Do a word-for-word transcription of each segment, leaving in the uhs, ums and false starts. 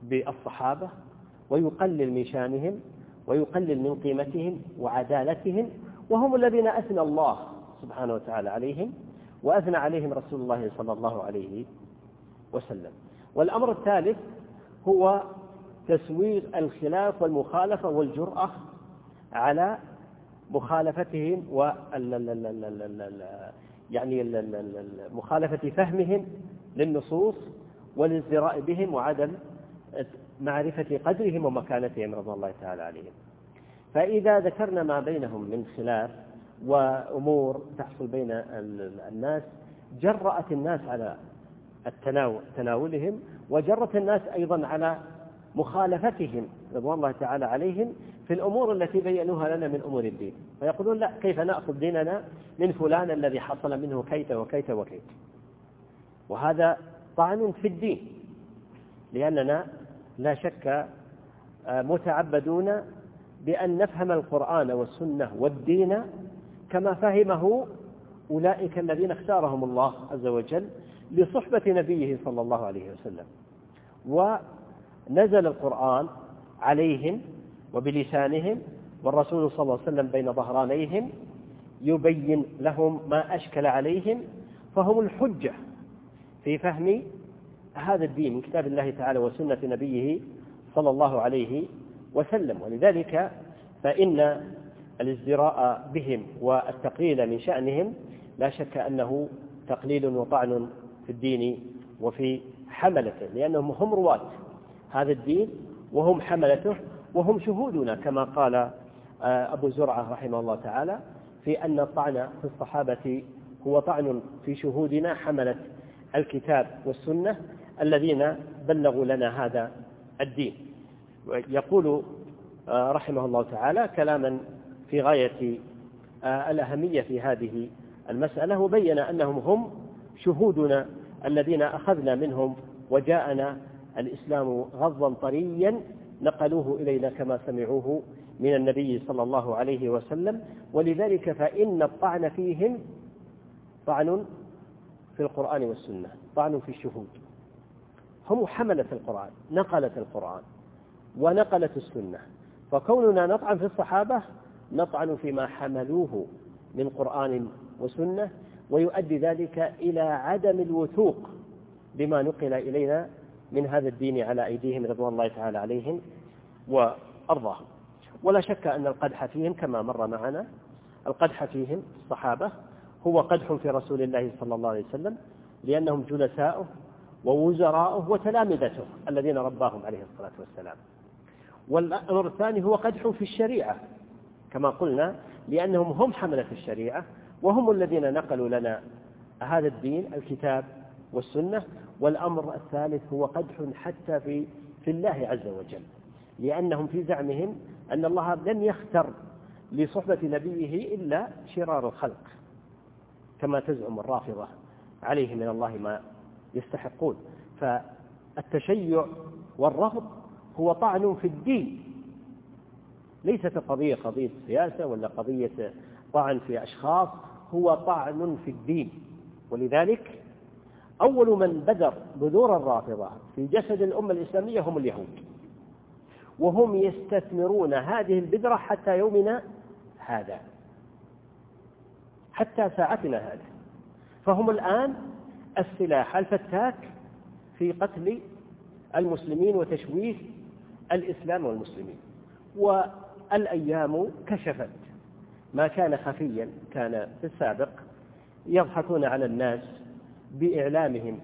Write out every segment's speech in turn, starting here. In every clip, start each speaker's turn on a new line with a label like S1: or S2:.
S1: بالصحابة ويقلل من شانهم ويقلل من قيمتهم وعدالتهم، وهم الذين أثنى الله سبحانه وتعالى عليهم وأثنى عليهم رسول الله صلى الله عليه وسلم. والأمر الثالث هو تسويغ الخلاف والمخالفة والجرأة على مخالفتهم و يعني مخالفة فهمهم للنصوص والازدراء بهم وعدم معرفة قدرهم ومكانتهم رضي الله تعالى عليهم. فإذا ذكرنا ما بينهم من خلاف وأمور تحصل بين الناس جرأت الناس على تناولهم، وجرت الناس أيضا على مخالفتهم رضي الله تعالى عليهم في الأمور التي بينوها لنا من أمور الدين، فيقولون لا، كيف نأخذ ديننا من فلان الذي حصل منه كيت وكيت وكيت. وهذا طعن في الدين، لأننا لا شك متعبدون بأن نفهم القرآن والسنة والدين كما فهمه أولئك الذين اختارهم الله عز وجل لصحبة نبيه صلى الله عليه وسلم، ونزل القرآن عليهم وبلسانهم، والرسول صلى الله عليه وسلم بين ظهرانيهم يبين لهم ما أشكل عليهم، فهم الحجة في فهم هذا الدين من كتاب الله تعالى وسنة نبيه صلى الله عليه وسلم. ولذلك فإن الازدراء بهم والتقليل من شأنهم لا شك أنه تقليل وطعن في الدين وفي حملته، لأنهم هم رواة هذا الدين وهم حملته وهم شهودنا، كما قال أبو زرعة رحمه الله تعالى في أن الطعن في الصحابة هو طعن في شهودنا حملة الكتاب والسنة الذين بلغوا لنا هذا الدين. يقول رحمه الله تعالى كلاما في غاية الأهمية في هذه المسألة، وبين أنهم هم شهودنا الذين أخذنا منهم وجاءنا الإسلام غضا طريا نقلوه إلينا كما سمعوه من النبي صلى الله عليه وسلم. ولذلك فإن الطعن فيهم طعن في القرآن والسنة، طعن في الشهود. هم حملت القرآن، نقلت القرآن ونقلت السنة، فكوننا نطعن في الصحابة نطعن فيما حملوه من قرآن وسنة، ويؤدي ذلك إلى عدم الوثوق بما نقل إلينا من هذا الدين على أيديهم رضوان الله تعالى عليهم وأرضاهم. ولا شك أن القدح فيهم كما مر معنا، القدح فيهم الصحابة هو قدح في رسول الله صلى الله عليه وسلم، لأنهم جلساؤه ووزراؤه وتلامذته الذين رباهم عليه الصلاة والسلام. والأمر الثاني هو قدح في الشريعة كما قلنا، لأنهم هم حملة الشريعة وهم الذين نقلوا لنا هذا الدين الكتاب والسنة. والأمر الثالث هو قدح حتى في في الله عز وجل، لأنهم في زعمهم أن الله لم يختر لصحبة نبيه إلا شرار الخلق كما تزعم الرافضة عليه من الله ما يستحقون. فالتشيع والرفض هو طعن في الدين، ليست قضية قضية سياسة ولا قضية طعن في أشخاص، هو طعن في الدين. ولذلك أول من بدر بذور الرافضة في جسد الأمة الإسلامية هم اليهود، وهم يستثمرون هذه البذرة حتى يومنا هذا، حتى ساعتنا هذا. فهم الآن السلاح الفتاك في قتل المسلمين وتشويه الإسلام والمسلمين. والأيام كشفت ما كان خفيا كان في السابق، يضحكون على الناس بإعلامهم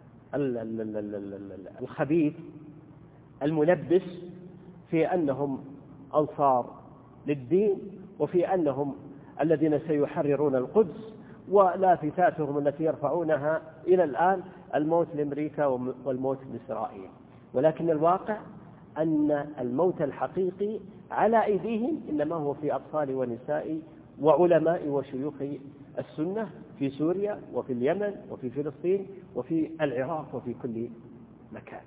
S1: الخبيث الملبس في أنهم أنصار للدين، وفي أنهم الذين سيحررون القدس، ولافتاتهم التي يرفعونها إلى الآن الموت لأمريكا والموت لإسرائيل. ولكن الواقع أن الموت الحقيقي على أيديهم إنما هو في أطفال ونساء وعلماء وشيوخ السنة في سوريا وفي اليمن وفي فلسطين وفي العراق وفي كل مكان.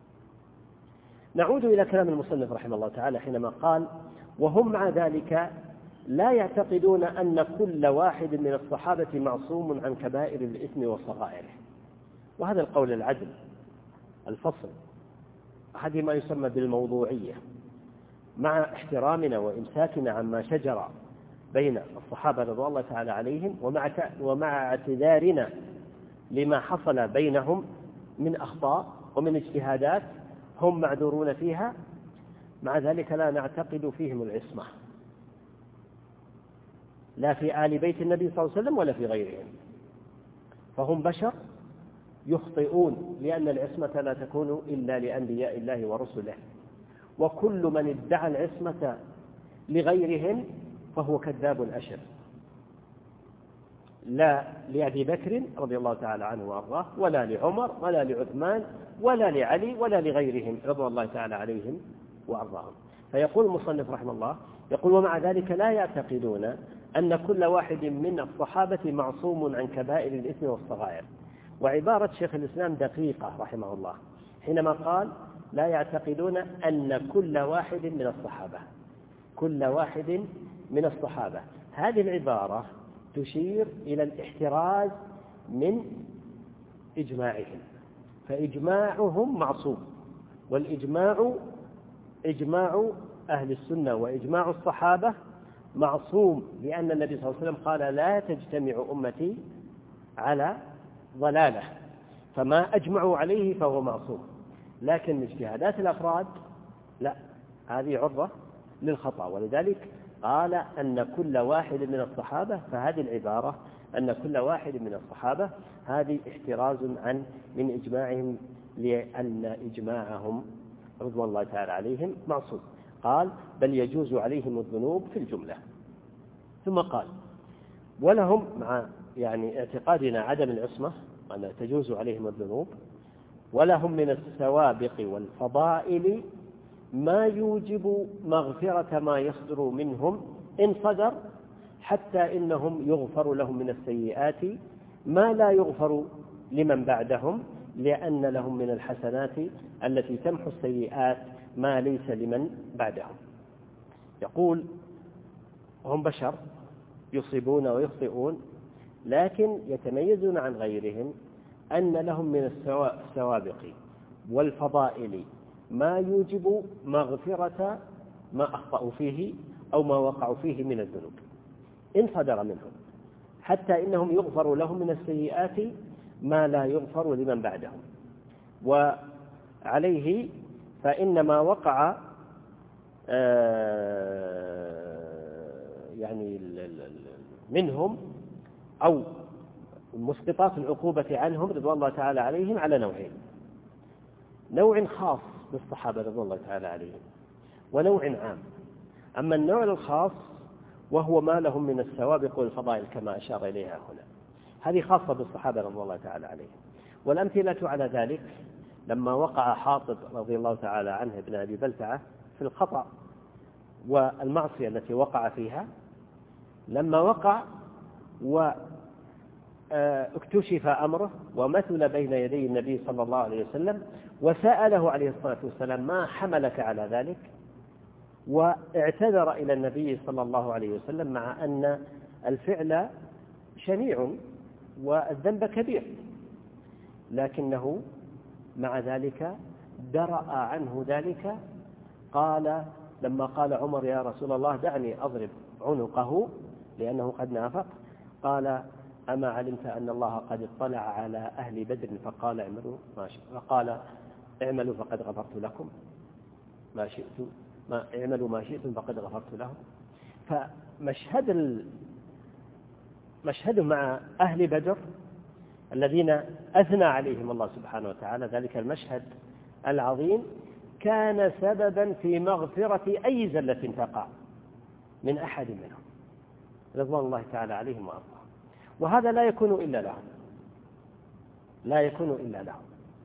S1: نعود إلى كلام المصنف رحمه الله تعالى حينما قال: وهم مع ذلك لا يعتقدون أن كل واحد من الصحابة معصوم عن كبائر الإثم وصغائره. وهذا القول العدل الفصل هذه ما يسمى بالموضوعية، مع احترامنا وإمساكنا عما شجر بين الصحابة رضي الله تعالى عليهم، ومع ومع اعتذارنا لما حصل بينهم من أخطاء ومن اجتهادات هم معذورون فيها، مع ذلك لا نعتقد فيهم العصمة، لا في آل بيت النبي صلى الله عليه وسلم ولا في غيرهم، فهم بشر يخطئون، لأن العصمة لا تكون إلا لأنبياء الله ورسله، وكل من ادعى العصمة لغيرهم فهو كذاب أشر، لا لأبي بكر رضي الله تعالى عنه وأرضاه، ولا لعمر، ولا لعثمان، ولا لعلي، ولا لغيرهم رضي الله تعالى عليهم وأرضاهم. فيقول المصنف رحمه الله، يقول: ومع ذلك لا يعتقدون أن كل واحد من الصحابة معصوم عن كبائر الإثم والصغائر. وعبارة شيخ الإسلام دقيقة رحمه الله حينما قال: لا يعتقدون أن كل واحد من الصحابة، كل واحد من الصحابة، هذه العبارة تشير إلى الاحتراز من إجماعهم، فإجماعهم معصوم، والإجماع إجماع أهل السنة وإجماع الصحابة معصوم، لأن النبي صلى الله عليه وسلم قال: لا تجتمع أمتي على ضلالة، فما أجمعوا عليه فهو معصوم. لكن اجتهادات الأفراد لا، هذه عرضة للخطأ، ولذلك قال أن كل واحد من الصحابة، فهذه العبارة أن كل واحد من الصحابة هذه احتراز عن من إجماعهم، لأن إجماعهم رضوان الله تعالى عليهم معصوم. قال: بل يجوز عليهم الذنوب في الجملة. ثم قال: ولهم، مع يعني اعتقادنا عدم العصمة أن تجوز عليهم الذنوب، ولهم من السوابق والفضائل ما يوجب مغفرة ما يصدر منهم إن صدر، حتى إنهم يغفر لهم من السيئات ما لا يغفر لمن بعدهم، لأن لهم من الحسنات التي تمحو السيئات ما ليس لمن بعدهم. يقول: هم بشر يصيبون ويخطئون، لكن يتميزون عن غيرهم أن لهم من السوابق والفضائل ما يوجب مغفرة ما أخطأوا فيه أو ما وقعوا فيه من الذنوب إن صدر منهم، حتى إنهم يغفر لهم من السيئات ما لا يغفر لمن بعدهم. وعليه فإن ما وقع يعني منهم أو مسقطات العقوبة عنهم رضوان الله تعالى عليهم على نوعين: نوع خاص بالصحابة رضوان الله تعالى عليهم، ونوع عام. أما النوع الخاص وهو ما لهم من السوابق والفضائل كما أشار إليها هنا، هذه خاصة بالصحابة رضوان الله تعالى عليهم. والأمثلة على ذلك لما وقع حاطب رضي الله تعالى عنه ابن أبي بلتعة في الخطأ والمعصية التي وقع فيها، لما وقع واكتشف أمره ومثل بين يدي النبي صلى الله عليه وسلم، وسأله عليه الصلاة والسلام: ما حملك على ذلك؟ واعتذر إلى النبي صلى الله عليه وسلم، مع أن الفعل شنيع والذنب كبير، لكنه مع ذلك درأ عنه ذلك. قال لما قال عمر: يا رسول الله دعني أضرب عنقه لأنه قد نافق، قال: أما علمت أن الله قد اطلع على أهل بدر فقال اعملوا ما شئتم، فقال اعملوا فقد غفرت لكم ما شئتم، ما اعملوا ما شئتم فقد غفرت لهم. فمشهد ال... مشهد مع أهل بدر الذين أثنى عليهم الله سبحانه وتعالى، ذلك المشهد العظيم كان سببا في مغفرة أي زلة تقع من أحد منهم رضوان الله تعالى عليهم وأرضاهم. وهذا لا يكون إلا لهم، لا يكون إلا لهم.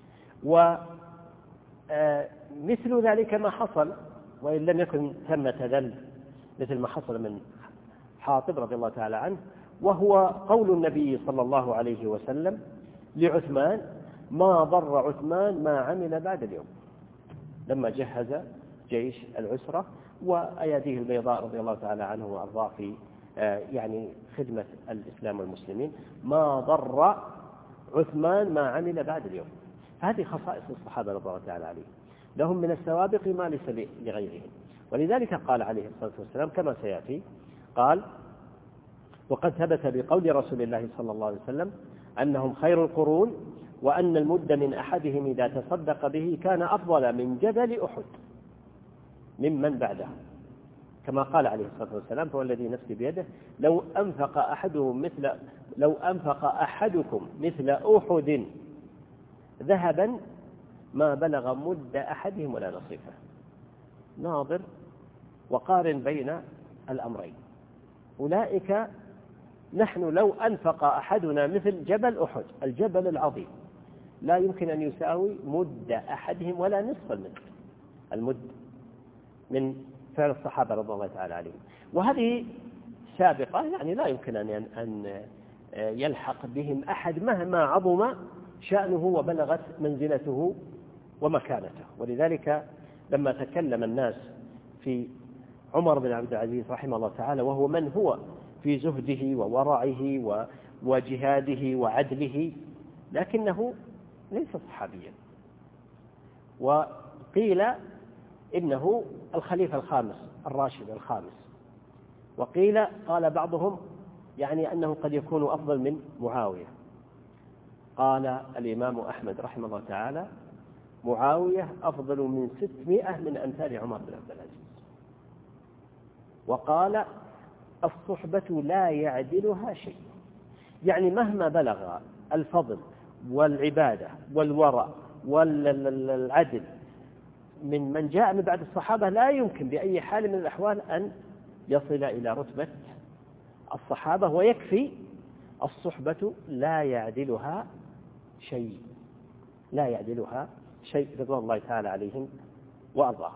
S1: ومثل ذلك ما حصل، وإن لم يكن ثمة ذل مثل ما حصل من حاطب رضي الله تعالى عنه، وهو قول النبي صلى الله عليه وسلم لعثمان: ما ضر عثمان ما عمل بعد اليوم، لما جهز جيش العسرة وأياديه البيضاء رضي الله تعالى عنه وأرضاه في يعني خدمة الإسلام والمسلمين، ما ضر عثمان ما عمل بعد اليوم. هذه خصائص الصحابة رضي الله تعالى عليهم. لهم من السوابق ما ليس لغيرهم. ولذلك قال عليه الصلاة والسلام كما سيأتي، قال: وقد ثبت بقول رسول الله صلى الله عليه وسلم أنهم خير القرون، وأن المد من أحدهم إذا تصدق به كان أفضل من جبل أحد ممن بعده، كما قال عليه الصلاة والسلام: فوالذي نفسي بيده لو أنفق أحدهم مثل لو أنفق أحدكم مثل أحد ذهبا ما بلغ مد أحدهم ولا نصيفه. ناظر وقارن بين الأمرين. أولئك نحن لو أنفق أحدنا مثل جبل أحد، الجبل العظيم، لا يمكن أن يساوي مد أحدهم ولا نصف المد المد من فعل الصحابة رضي الله تعالى عليهم. وهذه سابقة، يعني لا يمكن أن يلحق بهم أحد مهما عظم شأنه وبلغت منزلته ومكانته. ولذلك لما تكلم الناس في عمر بن عبد العزيز رحمه الله تعالى، وهو من هو في زهده وورعه وجهاده وعدله، لكنه ليس صحابيا، وقيل إنه الخليفة الخامس الراشد الخامس، وقيل قال بعضهم يعني أنه قد يكون أفضل من معاوية. قال الإمام أحمد رحمه الله تعالى: معاوية أفضل من ستمائة من أمثال عمر بن عبد العزيز. وقال: الصحبة لا يعدلها شيء، يعني مهما بلغ الفضل والعبادة والورع والعدل من من جاء من بعد الصحابة لا يمكن بأي حال من الأحوال أن يصل إلى رتبة الصحابة، ويكفي الصحبة لا يعدلها شيء لا يعدلها شيء رضوان الله تعالى عليهم وأرضاهم.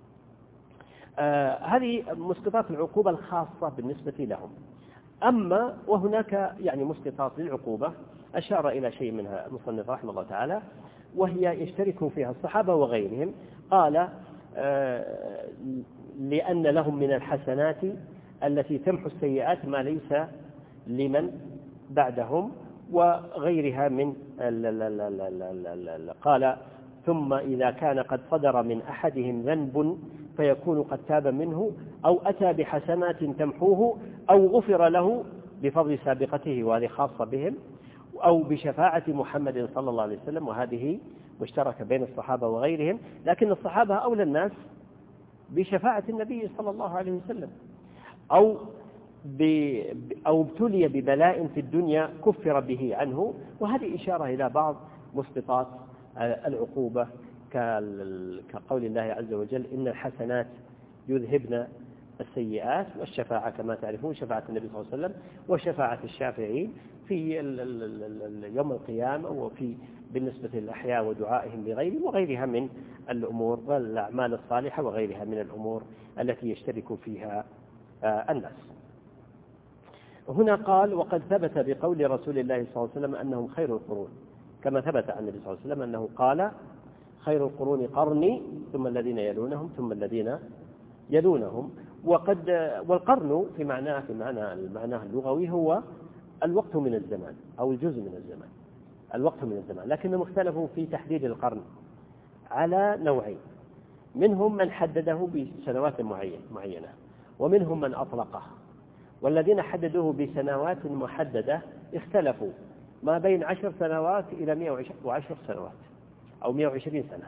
S1: آه هذه مسقطات العقوبة الخاصة بالنسبة لهم. أما وهناك يعني مسقطات للعقوبة أشار إلى شيء منها المصنف رحمه الله تعالى، وهي يشترك فيها الصحابة وغيرهم. قال: آه لأن لهم من الحسنات التي تمحو السيئات ما ليس لمن بعدهم وغيرها من قال: ثم إذا كان قد صدر من أحدهم ذنب فيكون قد تاب منه، أو أتى بحسنات تمحوه، أو غفر له بفضل سابقته، وهذه خاصة بهم، أو بشفاعة محمد صلى الله عليه وسلم، وهذه مشتركة بين الصحابة وغيرهم. لكن الصحابة أولى الناس بشفاعة النبي صلى الله عليه وسلم، أو أو ابتلي ببلاء في الدنيا كفر به عنه. وهذه إشارة إلى بعض مسقطات العقوبة كقول الله عز وجل: إن الحسنات يذهبن السيئات، والشفاعة كما تعرفون شفاعة النبي صلى الله عليه وسلم وشفاعة الشافعين في يوم القيامة، وفي بالنسبة للأحياء ودعائهم لغيرهم، وغيرها من الأمور والأعمال الصالحة، وغيرها من الأمور التي يشترك فيها الناس. هنا قال: وقد ثبت بقول رسول الله صلى الله عليه وسلم أنهم خير القرون، كما ثبت عن النبي صلى الله عليه وسلم أنه قال: خير القرون قرني ثم الذين يلونهم ثم الذين يلونهم. وقد والقرن في معناه في معنى المعنى اللغوي هو الوقت من الزمان أو الجزء من الزمان، الوقت من الزمان. لكنهم اختلفوا في تحديد القرن على نوعين: منهم من حدده بسنوات معينة، ومنهم من أطلقه. والذين حددوه بسنوات محددة اختلفوا ما بين عشر سنوات إلى مئة وعشر سنوات أو مئة وعشرين سنة.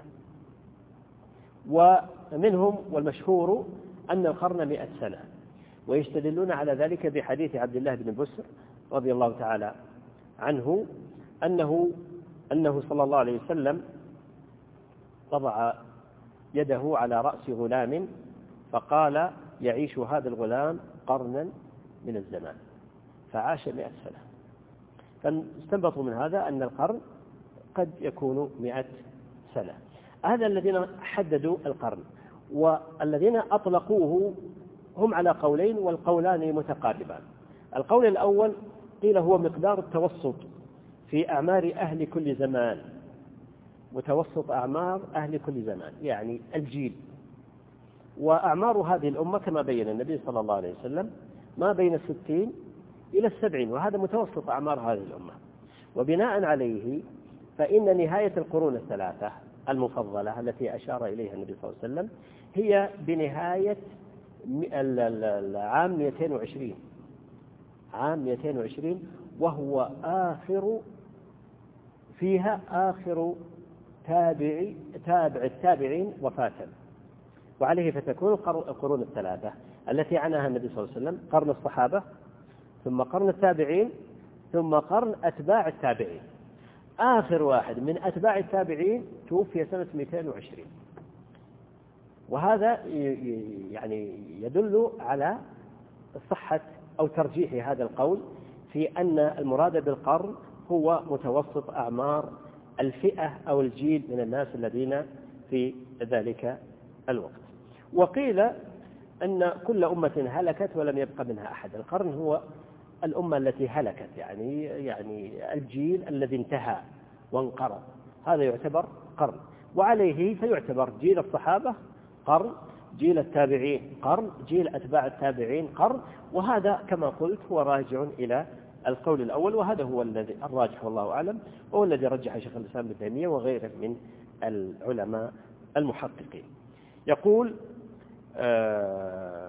S1: ومنهم والمشهور أن القرن مئة سنة، ويستدلون على ذلك بحديث عبد الله بن بسر رضي الله تعالى عنه أنه أنه صلى الله عليه وسلم وضع يده على رأس غلام فقال: يعيش هذا الغلام قرنا من الزمان، فعاش مئة سنة. فاستنبطوا من هذا أن القرن قد يكون مئة سنة. هذا الذين حددوا القرن، والذين أطلقوه هم على قولين، والقولان متقاربان. القول الأول قيل هو مقدار التوسط في أعمار أهل كل زمان، متوسط أعمار أهل كل زمان يعني الجيل. وأعمار هذه الأمة كما بين النبي صلى الله عليه وسلم ما بين الستين إلى السبعين، وهذا متوسط أعمار هذه الأمة. وبناء عليه فإن نهاية القرون الثلاثة المفضلة التي أشار إليها النبي صلى الله عليه وسلم هي بنهاية العام مئتين وعشرين، عام مئتين وعشرين، وهو آخر فيها آخر تابع تابع التابعين وفاة، وعليه فتكون القرون الثلاثة التي عناها النبي صلى الله عليه وسلم: قرن الصحابة، ثم قرن التابعين، ثم قرن أتباع التابعين. آخر واحد من أتباع التابعين توفي سنة مئتين وعشرين، وهذا يعني يدل على صحة أو ترجيح هذا القول في أن المراد بالقرن هو متوسط أعمار الفئة أو الجيل من الناس الذين في ذلك الوقت. وقيل أن كل أمة هلكت ولم يبق منها أحد. القرن هو الأمة التي هلكت، يعني يعني الجيل الذي انتهى وانقرض، هذا يعتبر قرن. وعليه فيعتبر جيل الصحابة قرن، جيل التابعين قرن، جيل أتباع التابعين قرن. وهذا كما قلت هو راجع إلى القول الأول، وهذا هو الذي الراجح والله أعلم، وهو الذي رجح شيخ الإسلام ابن تيمية وغيره من العلماء المحققين. يقول آه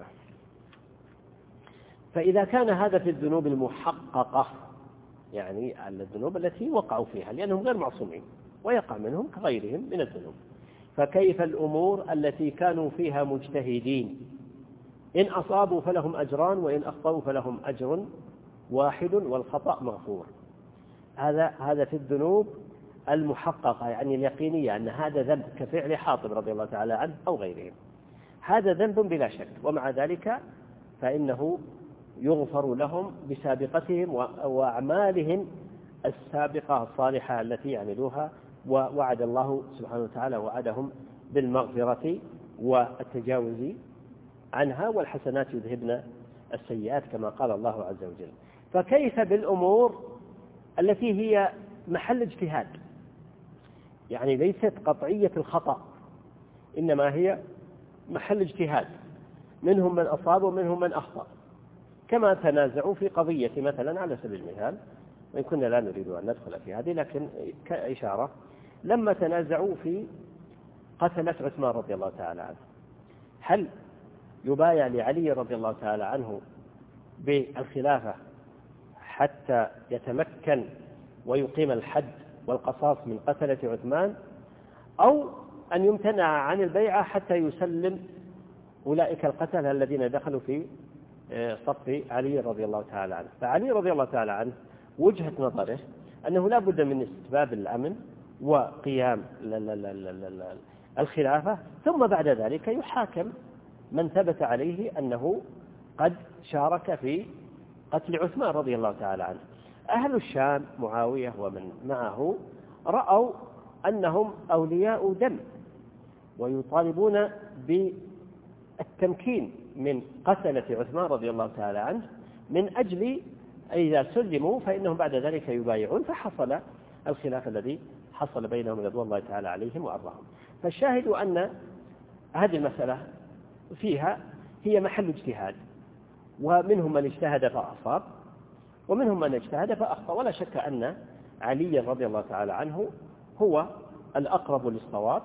S1: فإذا كان هذا في الذنوب المحققة، يعني الذنوب التي وقعوا فيها لأنهم غير معصومين ويقع منهم كغيرهم من الذنوب، فكيف الأمور التي كانوا فيها مجتهدين؟ إن أصابوا فلهم أجران، وإن أخطأوا فلهم أجر واحد والخطأ مغفور. هذا هذا في الذنوب المحققة، يعني اليقينية أن هذا ذنب كفعل حاطب رضي الله تعالى عنه أو غيرهم، هذا ذنب بلا شك، ومع ذلك فإنه يغفر لهم بسابقتهم وأعمالهم السابقة الصالحة التي يعملوها، ووعد الله سبحانه وتعالى وعدهم بالمغفرة والتجاوز عنها، والحسنات يذهبن السيئات كما قال الله عز وجل. فكيف بالأمور التي هي محل اجتهاد، يعني ليست قطعية الخطأ، إنما هي محل اجتهاد، منهم من أصاب ومنهم من أخطأ، كما تنازعوا في قضية مثلا على سبيل المثال، وإن كنا لا نريد أن ندخل في هذه لكن كإشارة، لما تنازعوا في قتلة عثمان رضي الله تعالى عنه، هل يبايع لعلي رضي الله تعالى عنه بالخلافة حتى يتمكن ويقيم الحد والقصاص من قتلة عثمان، أو أن يمتنع عن البيعة حتى يسلم أولئك القتلة الذين دخلوا في صف علي رضي الله تعالى عنه؟ فعلي رضي الله تعالى عنه وجهة نظره أنه لا بد من استتباب الأمن وقيام الخلافة، ثم بعد ذلك يحاكم من ثبت عليه أنه قد شارك في قتل عثمان رضي الله تعالى عنه. أهل الشام معاوية ومن معه رأوا أنهم أولياء دم، ويطالبون بالتمكين من قتلة عثمان رضي الله تعالى عنه، من أجل إذا سلموا فإنهم بعد ذلك يبايعون، فحصل الخلاف الذي حصل بينهم رضوان الله تعالى عليهم وأرضاهم. فالشاهد أن هذه المسألة فيها هي محل اجتهاد، ومنهم من اجتهد فأصاب ومنهم من اجتهد فأخطأ، ولا شك أن علي رضي الله تعالى عنه هو الأقرب للصواب،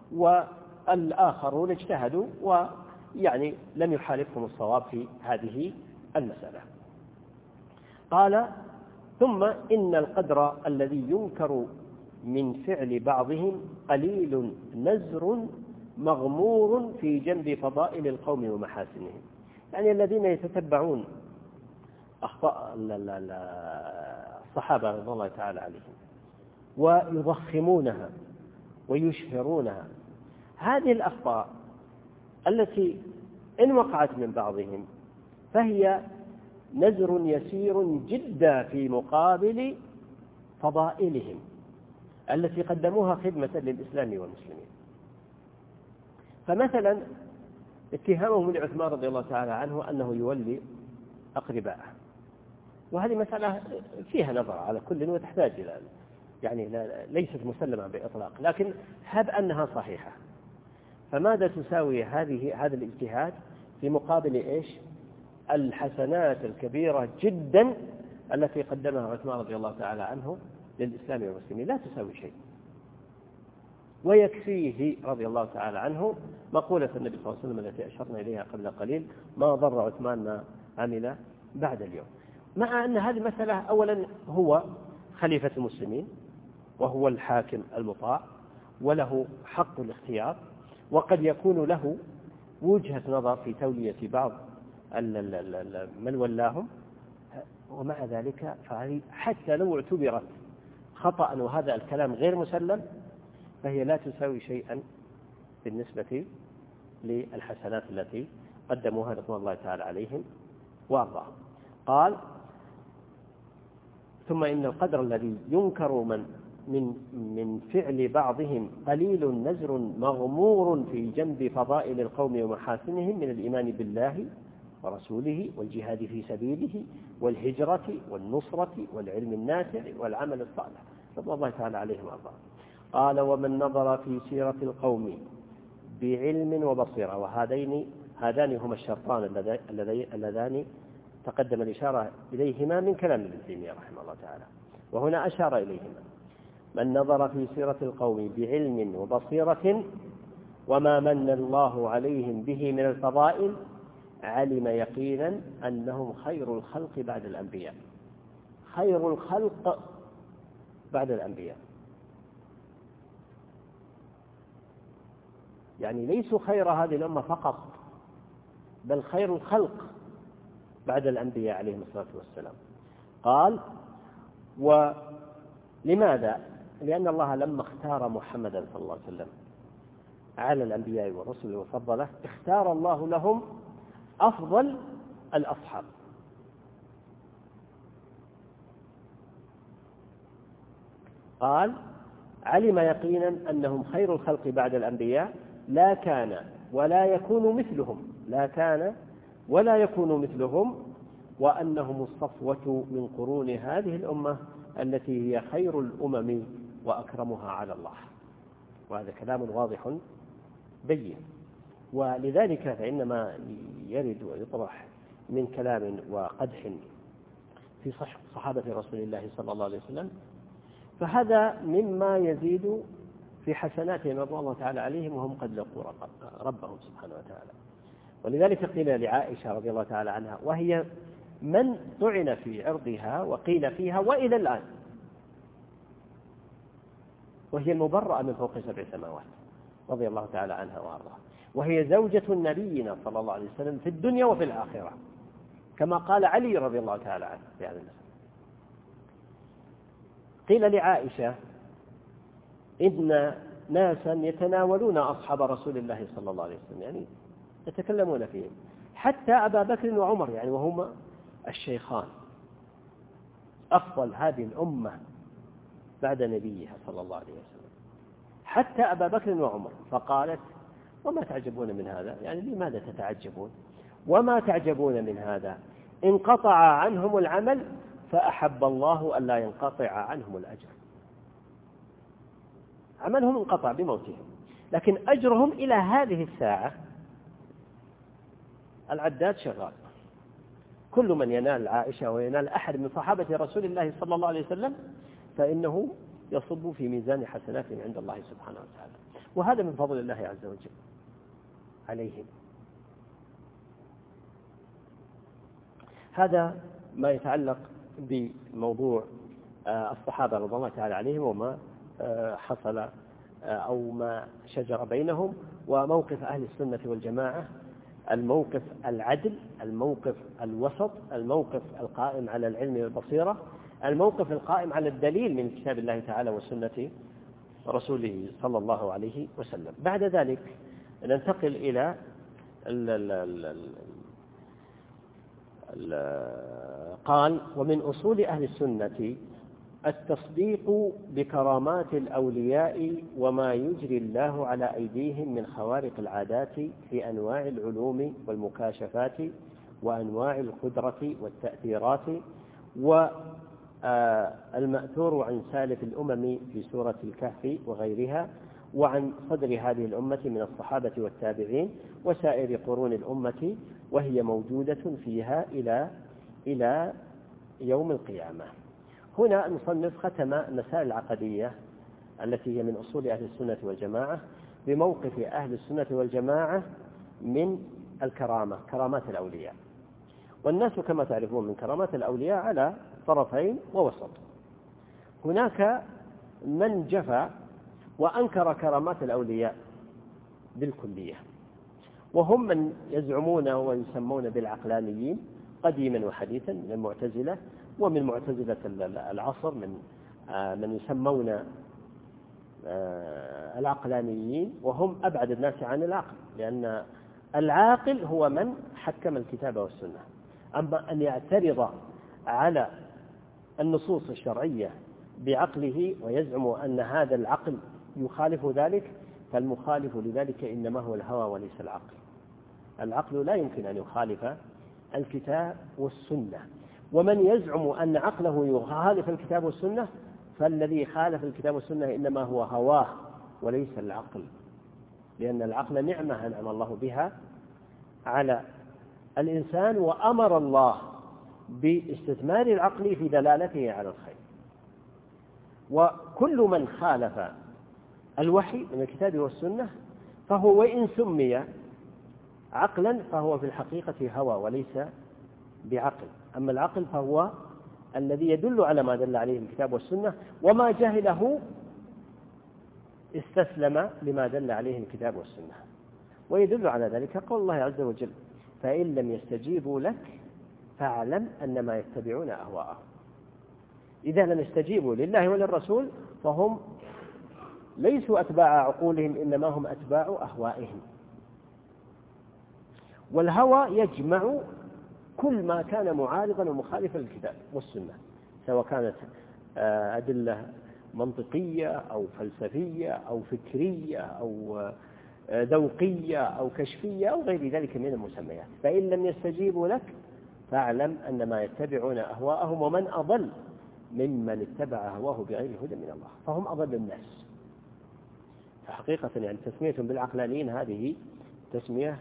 S1: والآخرون اجتهدوا ويعني لم يحالفهم الصواب في هذه المسألة. قال: ثم إن القدر الذي ينكر من فعل بعضهم قليل نزر مغمور في جنب فضائل القوم ومحاسنهم، يعني الذين يتتبعون أخطاء الصحابة رضي الله تعالى عليهم ويضخمونها ويشهرونها، هذه الأخطاء التي إن وقعت من بعضهم فهي نزر يسير جدا في مقابل فضائلهم التي قدموها خدمة للإسلام والمسلمين. فمثلا اتهامهم لعثمان رضي الله تعالى عنه أنه يولي أقرباءه، وهذه مسألة فيها نظر على كل وتحتاج إلى يعني ليست مسلمة بإطلاق، لكن هب أنها صحيحة، فماذا تساوي هذه هذا الاجتهاد في مقابل إيش؟ الحسنات الكبيرة جدا التي قدمها عثمان رضي الله تعالى عنه للإسلام والمسلمين، لا تساوي شيء. ويكفيه رضي الله تعالى عنه مقولة النبي صلى الله عليه وسلم التي أشرنا إليها قبل قليل: ما ضر عثمان ما عمل بعد اليوم. مع أن هذه المسألة أولا هو خليفة المسلمين وهو الحاكم المطاع وله حق الاختيار، وقد يكون له وجهة نظر في تولية بعض من ولاهم، ومع ذلك حتى لو اعتبرت خطأ وهذا الكلام غير مسلم فهي لا تساوي شيئا بالنسبة للحسنات التي قدموها رضوان الله تعالى عليهم وأرضاهم. قال: ثم إن القدر الذي ينكر من من من فعل بعضهم قليل نزر مغمور في جنب فضائل القوم ومحاسنهم من الإيمان بالله ورسوله والجهاد في سبيله والهجرة والنصرة والعلم النافع والعمل الصالح رضوان الله تعالى عليهم وأرضاهم. قال: ومن نظر في سيرة القوم بعلم وبصيرة، وهذين هذان هما الشرطان اللذان تقدم الإشارة إليهما من كلام ابن تيمية رحمه الله تعالى، وهنا أشار إليهما: من نظر في سيرة القوم بعلم وبصيرة وما من الله عليهم به من الفضائل علم يقينا أنهم خير الخلق بعد الأنبياء. خير الخلق بعد الأنبياء، يعني ليسوا خير هذه الأمة فقط، بل خير الخلق بعد الأنبياء عليهم الصلاة والسلام. قال: ولماذا؟ لأن الله لما اختار محمدا صلى الله عليه وسلم على الأنبياء والرسل وفضله، اختار الله لهم أفضل الأصحاب. قال: علم يقينا أنهم خير الخلق بعد الأنبياء، لا كان ولا يكون مثلهم، لا كان ولا يكون مثلهم، وأنهم الصفوة من قرون هذه الأمة التي هي خير الأمم وأكرمها على الله. وهذا كلام واضح بين. ولذلك فإنما يرد ويطرح من كلام وقدح في صحابة رسول الله صلى الله عليه وسلم، فهذا مما يزيد في حسناتهم رضي الله تعالى عليهم وهم قد لقوا ربهم سبحانه وتعالى. ولذلك قيل لعائشة رضي الله تعالى عنها، وهي من طعن في عرضها وقيل فيها وإلى الآن، وهي المبرأة من فوق سبع سماوات رضي الله تعالى عنها وارضاها، وهي زوجة نبينا صلى الله عليه وسلم في الدنيا وفي الآخرة، كما قال علي رضي الله تعالى عنه في هذا المسألة. قيل لعائشة: إن ناسا يتناولون أصحاب رسول الله صلى الله عليه وسلم، يعني يتكلمون فيهم، حتى أبا بكر وعمر، يعني وهما الشيخان أفضل هذه الأمة بعد نبيها صلى الله عليه وسلم، حتى أبا بكر وعمر. فقالت: وما تعجبون من هذا؟ يعني لماذا تتعجبون؟ وما تعجبون من هذا؟ انقطع عنهم العمل فأحب الله أن لا ينقطع عنهم الأجر. عملهم انقطع بموتهم، لكن أجرهم إلى هذه الساعة العداد شغال. كل من ينال عائشة وينال أحد من صحابة رسول الله صلى الله عليه وسلم فإنه يصب في ميزان حسناتهم عند الله سبحانه وتعالى، وهذا من فضل الله عز وجل عليهم. هذا ما يتعلق بموضوع الصحابة رضي الله تعالى عليهم وما حصل أو ما شجر بينهم، وموقف أهل السنة والجماعة، الموقف العدل، الموقف الوسط، الموقف القائم على العلم والبصيرة، الموقف القائم على الدليل من كتاب الله تعالى وسنة رسوله صلى الله عليه وسلم. بعد ذلك ننتقل إلى ال ال ال ال ال قال: ومن أصول أهل السنة التصديق بكرامات الأولياء وما يجري الله على أيديهم من خوارق العادات في أنواع العلوم والمكاشفات وأنواع القدرة والتأثيرات، والمأثور عن سالف الأمم في سورة الكهف وغيرها، وعن صدر هذه الأمة من الصحابة والتابعين وسائر قرون الأمة، وهي موجودة فيها إلى إلى يوم القيامة. هنا المصنف ختم المسائل العقدية التي هي من أصول أهل السنة والجماعة بموقف أهل السنة والجماعة من الكرامة، كرامات الأولياء. والناس كما تعرفون من كرامات الأولياء على طرفين ووسط. هناك من جفى وأنكر كرامات الأولياء بالكلية، وهم من يزعمون ويسمون بالعقلانيين قديما وحديثا من المعتزلة ومن معتزلة العصر من من يسمون العقلانيين، وهم أبعد الناس عن العقل، لأن العاقل هو من حكم الكتاب والسنة. أما أن يعترض على النصوص الشرعية بعقله ويزعم أن هذا العقل يخالف ذلك، فالمخالف لذلك إنما هو الهوى وليس العقل. العقل لا يمكن أن يخالف الكتاب والسنة، ومن يزعم أن عقله يخالف الكتاب والسنة فالذي خالف الكتاب والسنة إنما هو هواه وليس العقل، لأن العقل نعمة أنعم الله بها على الإنسان، وأمر الله باستثمار العقل في دلالته على الخير. وكل من خالف الوحي من الكتاب والسنة فهو وإن سمي عقلا فهو في الحقيقة هوى وليس بعقل. أما العقل فهو الذي يدل على ما دل عليه الكتاب والسنة، وما جهله استسلم لما دل عليه الكتاب والسنة. ويدل على ذلك قول الله عز وجل: فإن لم يستجيبوا لك فاعلم أنما يتبعون أهواءهم. إذا لم يستجيبوا لله وللرسول فهم ليسوا أتباع عقولهم، إنما هم أتباع أهوائهم. والهوى يجمع كل ما كان معارضا ومخالفا للكتاب والسنة، سواء كانت أدلة منطقية أو فلسفية أو فكرية أو ذوقية أو كشفية أو غير ذلك من المسميات. فإن لم يستجيبوا لك فاعلم أنما يتبعون أهواءهم، ومن أضل ممن اتبع هواه بغير هدى من الله، فهم أضل الناس. فحقيقة يعني تسميتهم بالعقلانيين هذه تسمية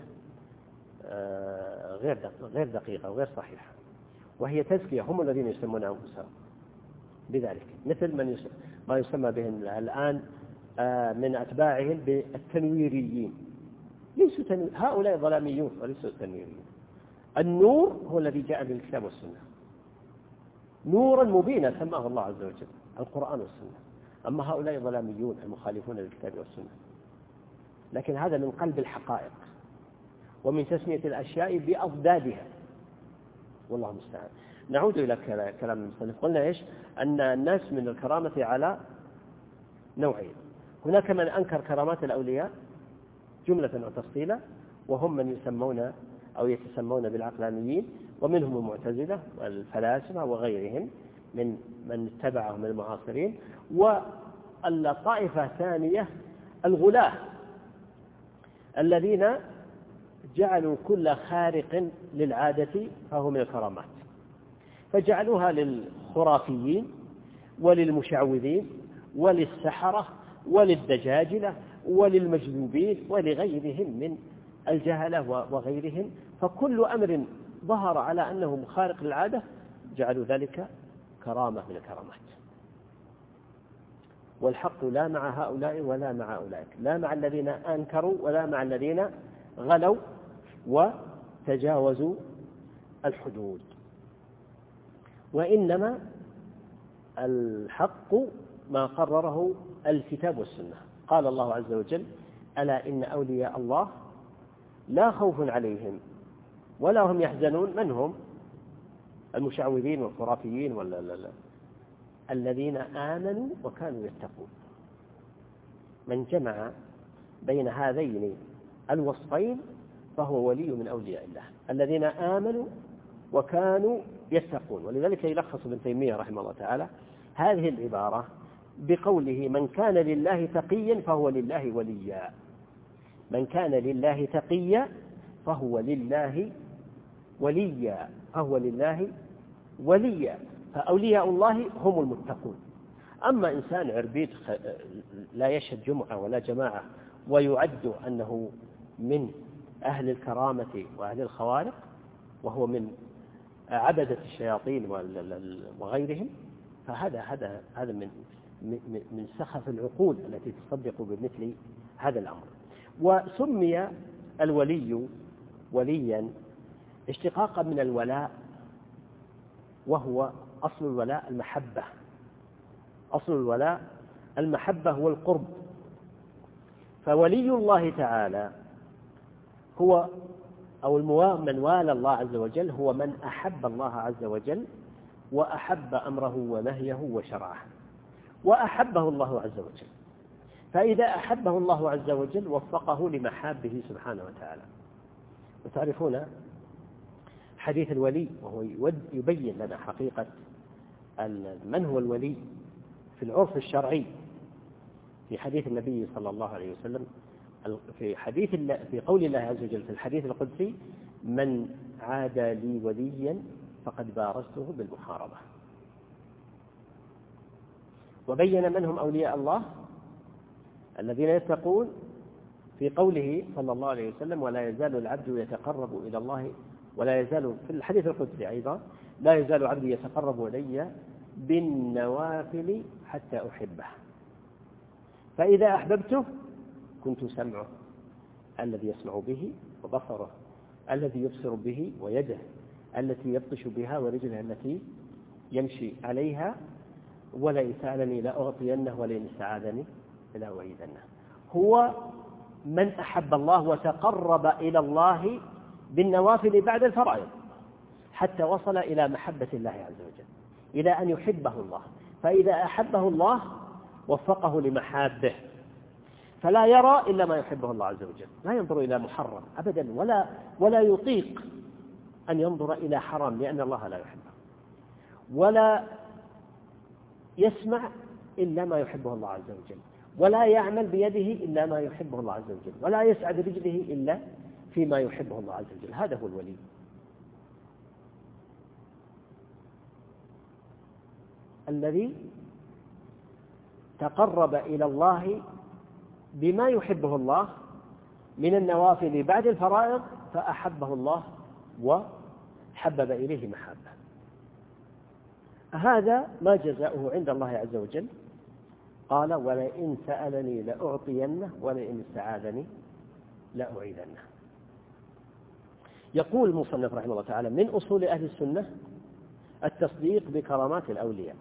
S1: غير غير دقيقة وغير صحيحة، وهي تزكية، هم الذين يسمون أنفسهم بذلك، مثل من يسمى ما يسمى بهم الآن من أتباعهم بالتنويريين. ليسوا تنوير، هؤلاء ظلاميون وليسوا تنويريين. النور هو الذي جاء بالكتاب والسنة، نورا مبينا سماه الله عز وجل القرآن والسنة. أما هؤلاء ظلاميون المخالفون للكتاب والسنة، لكن هذا من قلب الحقائق ومن تسمية الأشياء بأضدادها، والله المستعان. نعود إلى كلام المصنف. قلنا إيش؟ أن الناس من الكرامة على نوعين. هناك من أنكر كرامات الأولياء جملة وتفصيلا، وهم من يسمون أو يتسمون بالعقلانيين، ومنهم المعتزلة والفلاسفة وغيرهم من من اتبعهم من المعاصرين. والطائفة الثانية الغلاة الذين جعلوا كل خارق للعادة فهو من الكرامات، فجعلوها للخرافيين وللمشعوذين وللسحرة وللدجاجلة وللمجذوبين ولغيرهم من الجهلة وغيرهم. فكل أمر ظهر على أنه خارق للعادة جعلوا ذلك كرامة من الكرامات. والحق لا مع هؤلاء ولا مع أولئك، لا مع الذين أنكروا ولا مع الذين غلوا وتجاوزوا الحدود، وإنما الحق ما قرره الكتاب والسنة. قال الله عز وجل: ألا إن أولياء الله لا خوف عليهم ولا هم يحزنون. من هم؟ المشعوذين والخرافيين ولا لا لا. الذين آمنوا وكانوا يتقون. من جمع بين هذين الوصفين فهو ولي من أولياء الله، الذين آمنوا وكانوا يتقون. ولذلك يلخص ابن تيمية رحمه الله تعالى هذه العبارة بقوله: من كان لله تقيا فهو لله وليا. من كان لله تقيا فهو لله وليا، فهو لله وليا. فأولياء الله هم المتقون. أما إنسان عربيد لا يشهد جمعة ولا جماعة ويعد أنه من أهل الكرامة وأهل الخوارق، وهو من عبدة الشياطين وغيرهم، فهذا هذا هذا من من سخف العقول التي تصدق بمثل هذا الأمر. وسمي الولي وليا اشتقاقا من الولاء، وهو أصل الولاء المحبة، أصل الولاء المحبة والقرب. فولي الله تعالى هو أو من والى الله عز وجل هو من أحب الله عز وجل وأحب أمره ونهيه وشرعه، وأحبه الله عز وجل. فإذا أحبه الله عز وجل وفقه لمحابه سبحانه وتعالى. وتعرفون حديث الولي، وهو يبين لنا حقيقة من هو الولي في العرف الشرعي. في حديث النبي صلى الله عليه وسلم في حديث في قول الله عز وجل في الحديث القدسي: من عادى لي وليا فقد بارزته بالمحاربة. وبين من هم أولياء الله الذين يتقون في قوله صلى الله عليه وسلم: ولا يزال العبد يتقرب إلى الله، ولا يزال في الحديث القدسي أيضا: لا يزال عبدي يتقرب إلي بالنوافل حتى أحبه، فإذا أحببته كنت سمعه الذي يسمع به، وبصره الذي يبصر به، ويده التي يبطش بها، ورجله التي يمشي عليها، ولئن سألني لأعطينه ولئن استعاذني لأعيذنه. هو من أحب الله وتقرب إلى الله بالنوافل بعد الفرائض حتى وصل إلى محبة الله عز وجل، إلى أن يحبه الله. فإذا أحبه الله وفقه لمحابه، فلا يرى إلا ما يحبه الله عز وجل، لا ينظر إلى محرم أبدا، ولا ولا يطيق أن ينظر إلى حرام لأن الله لا يحبه، ولا يسمع إلا ما يحبه الله عز وجل، ولا يعمل بيده إلا ما يحبه الله عز وجل، ولا يسعى برجله إلا فيما يحبه الله عز وجل. هذا هو الولي. الذي تقرب إلى الله بما يحبه الله من النوافل بعد الفرائض، فأحبه الله وحبب إليه محبة. هذا ما جزاؤه عند الله عز وجل. قال: ولئن سألني لأعطينه ولئن استعاذني لأعيذنه. يقول المصنف رحمه الله تعالى: من أصول أهل السنة التصديق بكرامات الأولياء.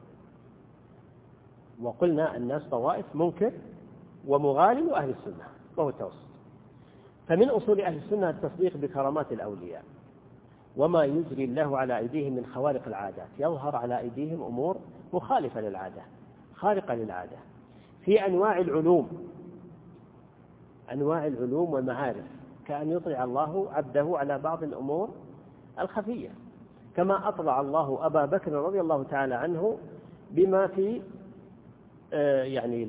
S1: وقلنا الناس طوائف: منكر ومغالم وأهل السنة، وهو التوسط. فمن أصول أهل السنة التصديق بكرامات الأولياء وما يجري الله على أيديهم من خوارق العادات. يظهر على أيديهم أمور مخالفة للعادة، خارقة للعادة، في أنواع العلوم، أنواع العلوم والمعارف، كأن يطلع الله عبده على بعض الأمور الخفية، كما أطلع الله أبا بكر رضي الله تعالى عنه بما في يعني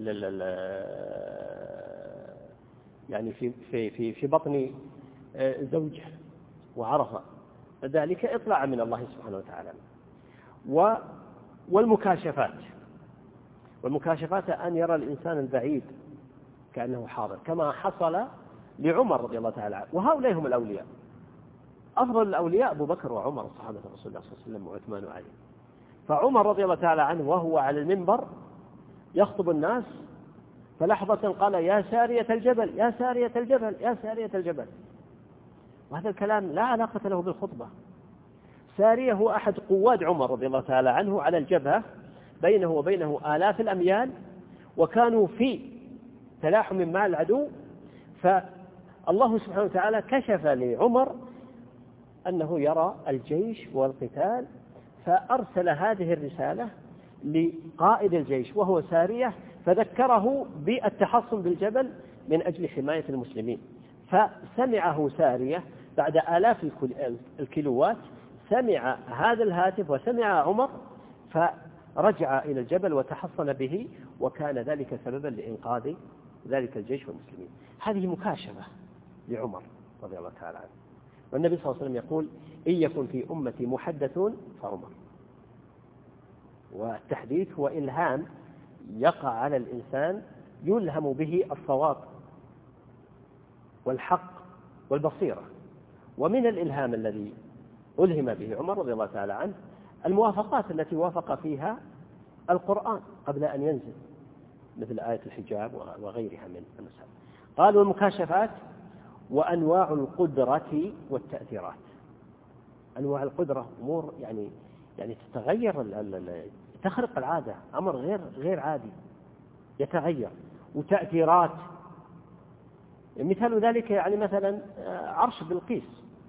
S1: يعني في في في في بطن زوجه، وعرف ذلك إطلاعا من الله سبحانه وتعالى. والمكاشفات، والمكاشفات أن يرى الإنسان البعيد كأنه حاضر، كما حصل لعمر رضي الله تعالى عنه. وهؤلاء هم الأولياء. أفضل الأولياء أبو بكر وعمر صحابة رسول الله صلى الله عليه وسلم، وعثمان وعلي. فعمر رضي الله تعالى عنه وهو على المنبر يخطب الناس، فلحظة قال: يا سارية الجبل، يا سارية الجبل، يا سارية الجبل. وهذا الكلام لا علاقة له بالخطبة. سارية هو أحد قواد عمر رضي الله تعالى عنه على الجبهة، بينه وبينه آلاف الأميال، وكانوا في تلاحم مع العدو. فالله سبحانه وتعالى كشف لعمر أنه يرى الجيش والقتال، فأرسل هذه الرسالة لقائد الجيش وهو سارية، فذكره بالتحصن بالجبل من أجل حماية المسلمين. فسمعه سارية بعد آلاف الكيلوات، سمع هذا الهاتف وسمع عمر، فرجع إلى الجبل وتحصن به، وكان ذلك سببا لإنقاذ ذلك الجيش والمسلمين. هذه مكاشفة لعمر رضي الله تعالى عنه. والنبي صلى الله عليه وسلم يقول: إن يكن في أمتي محدثون فعمر. والتحديث هو إلهام يقع على الإنسان يلهم به الصواب والحق والبصيرة. ومن الإلهام الذي ألهم به عمر رضي الله تعالى عنه الموافقات التي وافق فيها القرآن قبل أن ينزل، مثل آية الحجاب وغيرها من المسائل. قال والمكاشفات وأنواع القدرة والتأثيرات. أنواع القدرة أمور يعني يعني تتغير، تخرق العادة، أمر غير غير عادي يتغير. وتأثيرات مثال ذلك يعني مثلا عرش بلقيس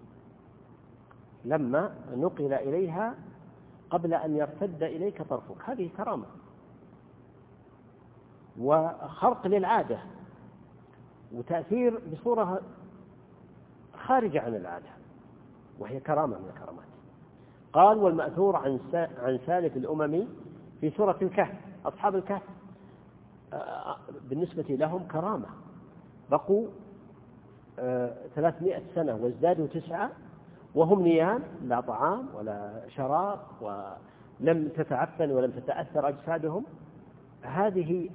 S1: لما نقل إليها قبل أن يرتد إليك طرفك، هذه كرامة وخرق للعادة وتأثير بصورة خارجة عن العادة، وهي كرامة من الكرامات. قال والمأثور عن عن سالف الأمم في سورة الكهف، أصحاب الكهف بالنسبة لهم كرامة، بقوا ثلاثمائة سنة وازدادوا تسعة وهم نيام، لا طعام ولا شراب، ولم تتعفن ولم تتأثر أجسادهم. هذه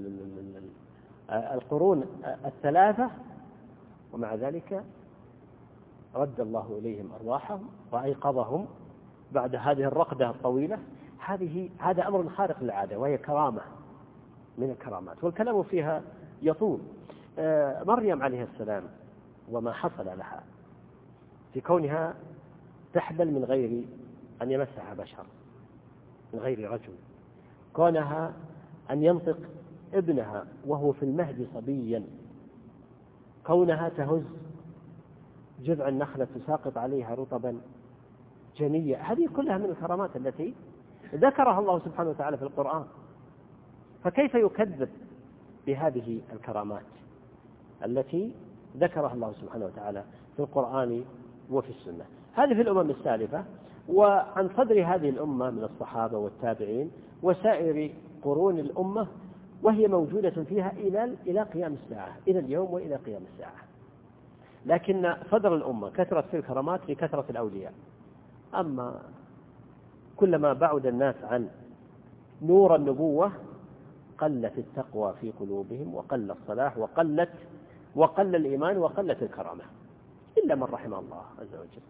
S1: القرون الثلاثة، ومع ذلك رد الله إليهم أرواحهم وأيقظهم بعد هذه الرقدة الطويلة. هذه هذا أمر خارق للعادة وهي كرامة من الكرامات، والكلام فيها يطول. مريم عليه السلام وما حصل لها في كونها تحبل من غير أن يمسها بشر، من غير رجل، كونها أن ينطق ابنها وهو في المهد صبيا، كونها تهز جذع النخلة تساقط عليها رطبا جنيا، هذه كلها من الكرامات التي ذكرها الله سبحانه وتعالى في القرآن. فكيف يكذب بهذه الكرامات التي ذكرها الله سبحانه وتعالى في القرآن وفي السنة؟ هذه في الأمم السالفة، وعن صدر هذه الأمة من الصحابة والتابعين وسائر قرون الأمة، وهي موجودة فيها إلى إلى قيام الساعة، إلى اليوم وإلى قيام الساعة. لكن صدر الأمة كثرت في الكرامات لكثرة الأولياء، أما كلما بعد الناس عن نور النبوة قلت التقوى في قلوبهم وقل الصلاح وقلت وقل الإيمان وقلت الكرامة، إلا من رحم الله عز وجل.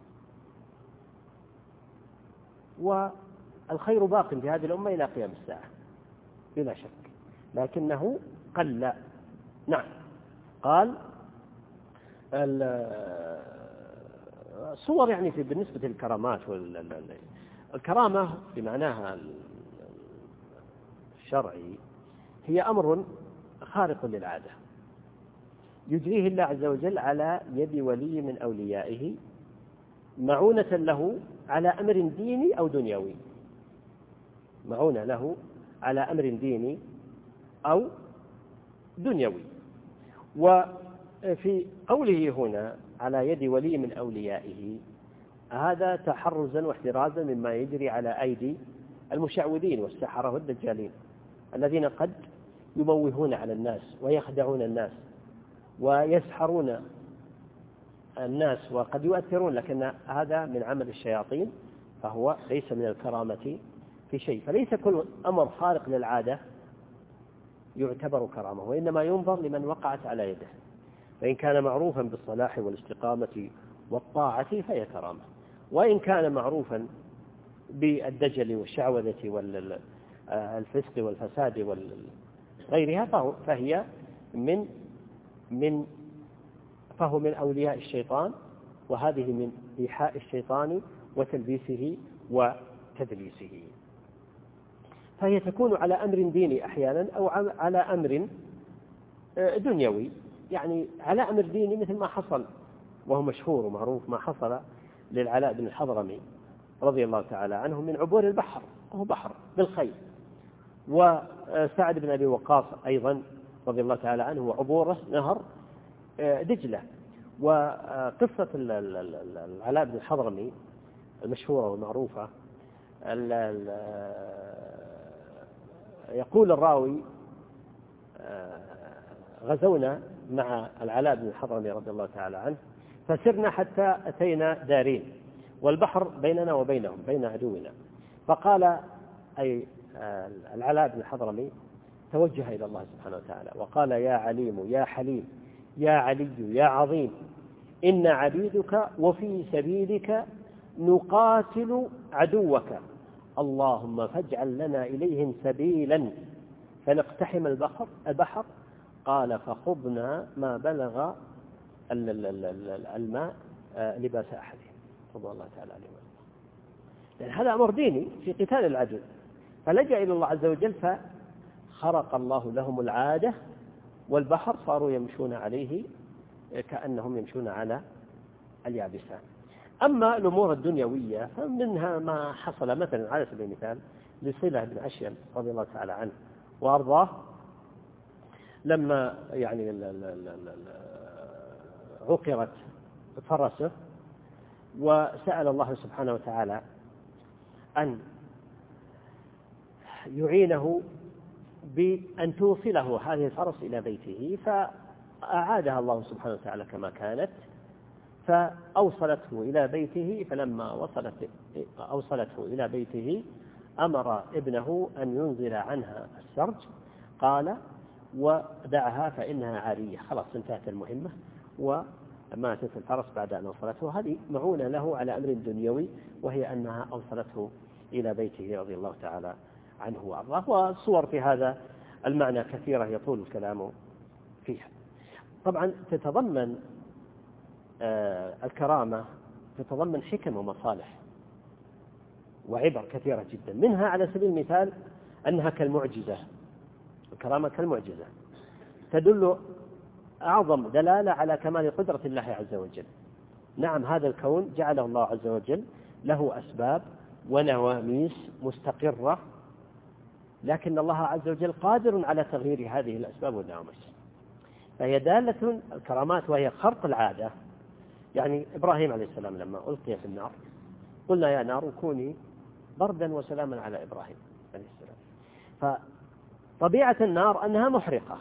S1: والخير باق في هذه الأمة إلى قيام الساعة بلا شك، لكنه قل. نعم. قال الصور يعني في بالنسبة للكرامات، الكرامة بمعناها الشرعي هي أمر خارق للعادة يجريه الله عز وجل على يد ولي من أوليائه معونة له على أمر ديني أو دنيوي، معونة له على أمر ديني أو دنيوي. وفي قوله هنا على يد ولي من أوليائه، هذا تحرزا واحترازا مما يجري على أيدي المشعوذين والسحرة والدجالين الذين قد يموهون على الناس ويخدعون الناس ويسحرون الناس وقد يؤثرون، لكن هذا من عمل الشياطين، فهو ليس من الكرامة في شيء. فليس كل أمر خارق للعادة يعتبر كرامة، وإنما ينظر لمن وقعت على يده، فإن كان معروفا بالصلاح والاستقامة والطاعة فهي كرامة، وإن كان معروفا بالدجل والشعوذة والفسق والفساد وغيرها فهي من من فهو من أولياء الشيطان، وهذه من إيحاء الشيطان وتلبيسه وتدليسه. فهي تكون على أمر ديني أحيانا أو على أمر دنيوي، يعني على أمر ديني مثل ما حصل وهو مشهور ومعروف ما حصل للعلاء بن الحضرمي رضي الله تعالى عنه من عبور البحر، وهو بحر بالخيل، وسعد بن أبي وقاص أيضا رضي الله تعالى عنه وعبوره نهر دجلة. وقصة العلاء بن الحضرمي المشهورة والمعروفة، يقول الراوي غزونا مع العلاء بن الحضرمي رضي الله تعالى عنه، فسرنا حتى أتينا دارين والبحر بيننا وبينهم بين عدونا، فقال أي العلاء بن الحضرمي توجه إلى الله سبحانه وتعالى وقال يا عليم يا حليم يا علي يا عظيم، إن عبيدك وفي سبيلك نقاتل عدوك، اللهم فاجعل لنا إليهم سبيلا فنقتحم البحر البحر قال فخضنا ما بلغ الماء لباس أحدهم رضي الله تعالى عليه وسلم. يعني هذا أمر ديني في قتال العدو، فلجأ إلى الله عز وجل فخرق الله لهم العادة، والبحر صاروا يمشون عليه كأنهم يمشون على اليابسان. أما الأمور الدنيوية فمنها ما حصل مثلا على سبيل المثال لصلة بن أشيم رضي الله تعالى عنه وأرضاه، لما يعني عقرت فرسه وسأل الله سبحانه وتعالى أن يعينه بأن توصله هذه الفرس إلى بيته، فأعادها الله سبحانه وتعالى كما كانت فأوصلته إلى بيته. فلما وصلت أوصلته إلى بيته أمر ابنه أن ينزل عنها السرج، قال ودعها فإنها عارية، خلاص انتهت المهمة وماتت الفرس بعد أن أوصلته. هذه معونة له على أمر دنيوي، وهي أنها أوصلته إلى بيته رضي الله تعالى عنه وأرضاه. والصور في هذا المعنى كثيرة يطول الكلام فيها. طبعا تتضمن آه الكرامة تتضمن حكم ومصالح وعبر كثيرة جدا، منها على سبيل المثال أنها كالمعجزة. الكرامة كالمعجزة تدل أعظم دلالة على كمال قدرة الله عز وجل. نعم، هذا الكون جعله الله عز وجل له أسباب ونواميس مستقرة، لكن الله عز وجل قادر على تغيير هذه الأسباب والنواميس، فهي دالة الكرامات وهي خرق العادة. يعني إبراهيم عليه السلام لما ألقي في النار قلنا يا نار كوني بردا وسلاما على إبراهيم عليه السلام. فطبيعة النار أنها محرقة،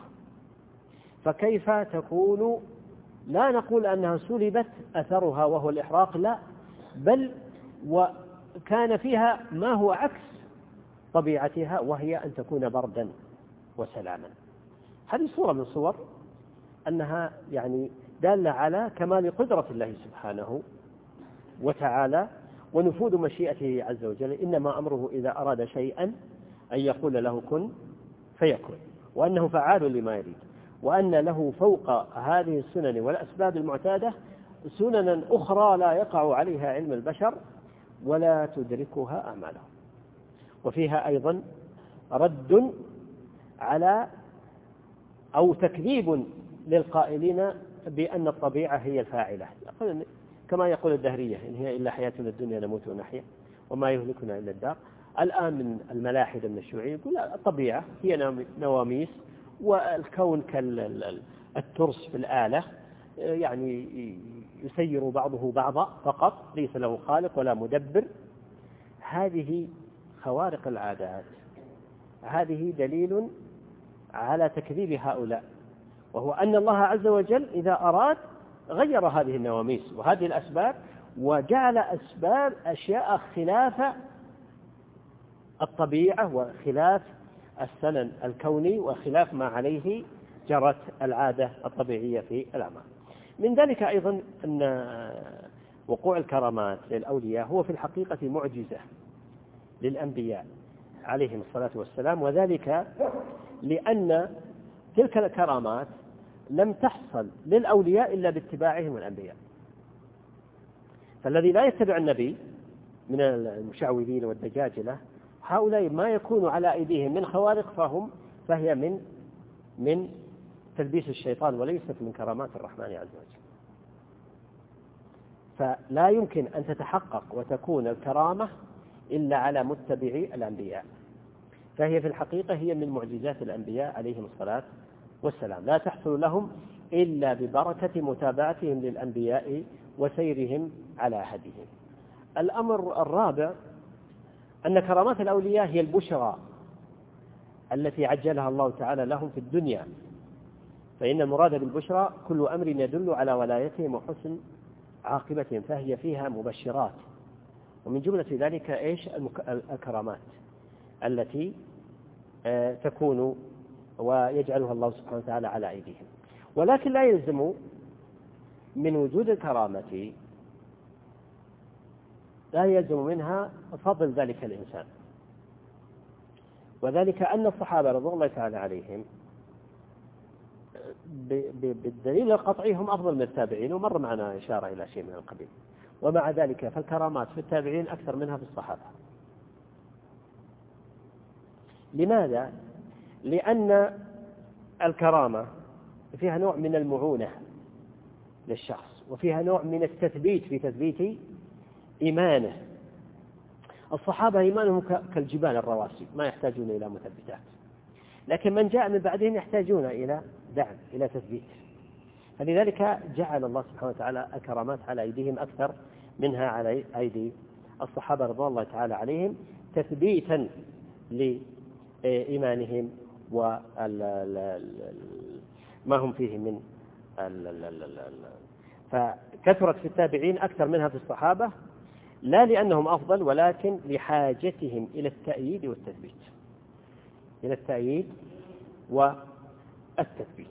S1: فكيف تكون؟ لا نقول أنها سلبت أثرها وهو الإحراق، لا، بل وكان فيها ما هو عكس طبيعتها، وهي أن تكون بردا وسلاما. هذه صورة من صور أنها يعني دالة على كمال قدرة الله سبحانه وتعالى ونفوذ مشيئته عز وجل. إنما أمره إذا أراد شيئا أن يقول له كن فيكون، وأنه فعال لما يريد، وأن له فوق هذه السنن والأسباب المعتادة سننا أخرى لا يقع عليها علم البشر ولا تدركها أعمالهم. وفيها أيضا رد على أو تكذيب للقائلين بأن الطبيعة هي الفاعلة، كما يقول الدهرية إن هي إلا حياتنا الدنيا نموت ونحيا وما يهلكنا إلا الدار. الآن من الملاحدة من الشيوعية يقول الطبيعة هي نواميس والكون كالترس في الآلة، يعني يسير بعضه بعضا فقط، ليس له خالق ولا مدبر. هذه خوارق العادات، هذه دليل على تكذيب هؤلاء، وهو أن الله عز وجل إذا أراد غير هذه النواميس وهذه الأسباب وجعل أسباب أشياء خلاف الطبيعة وخلاف السنن الكوني وخلاف ما عليه جرت العادة الطبيعية في الأعمال. من ذلك أيضا أن وقوع الكرامات للأولياء هو في الحقيقة معجزة للأنبياء عليهم الصلاة والسلام، وذلك لأن تلك الكرامات لم تحصل للأولياء إلا باتباعهم الأنبياء. فالذي لا يتبع النبي من المشعوذين والدجاجلة هؤلاء ما يكون على أيديهم من خوارق فهم فهي من من تلبيس الشيطان وليست من كرامات الرحمن عز وجل. فلا يمكن أن تتحقق وتكون الكرامة إلا على متبعي الأنبياء، فهي في الحقيقة هي من معجزات الأنبياء عليهم الصلاة والسلام، لا تحصل لهم إلا ببركة متابعتهم للأنبياء وسيرهم على هديهم. الأمر الرابع أن كرامات الأولياء هي البشرى التي عجلها الله تعالى لهم في الدنيا، فإن المراد بالبشرى كل أمر يدل على ولايتهم وحسن عاقبتهم، فهي فيها مبشرات. ومن جملة ذلك إيش؟ الكرامات التي تكون ويجعلها الله سبحانه وتعالى على أيديهم. ولكن لا يلزم من وجود الكرامة لا يلزم منها فضل ذلك الإنسان، وذلك أن الصحابة رضي الله تعالى عليهم بالدليل القطعي هم أفضل من التابعين، ومر معنا إشارة إلى شيء من القبيل، ومع ذلك فالكرامات في التابعين أكثر منها في الصحابة. لماذا؟ لأن الكرامة فيها نوع من المعونة للشخص، وفيها نوع من التثبيت في تثبيت إيمانه. الصحابة إيمانهم كالجبال الرواسي ما يحتاجون إلى مثبتات، لكن من جاء من بعدهم يحتاجون إلى دعم، إلى تثبيت. فلذلك جعل الله سبحانه وتعالى الكرامات على أيديهم أكثر منها على أيدي الصحابة رضي الله تعالى عليهم، تثبيتا لإيمانهم وما هم فيه من فكثرت في التابعين أكثر منها في الصحابة، لا لأنهم أفضل، ولكن لحاجتهم إلى التأييد والتثبيت، إلى التأييد والتثبيت.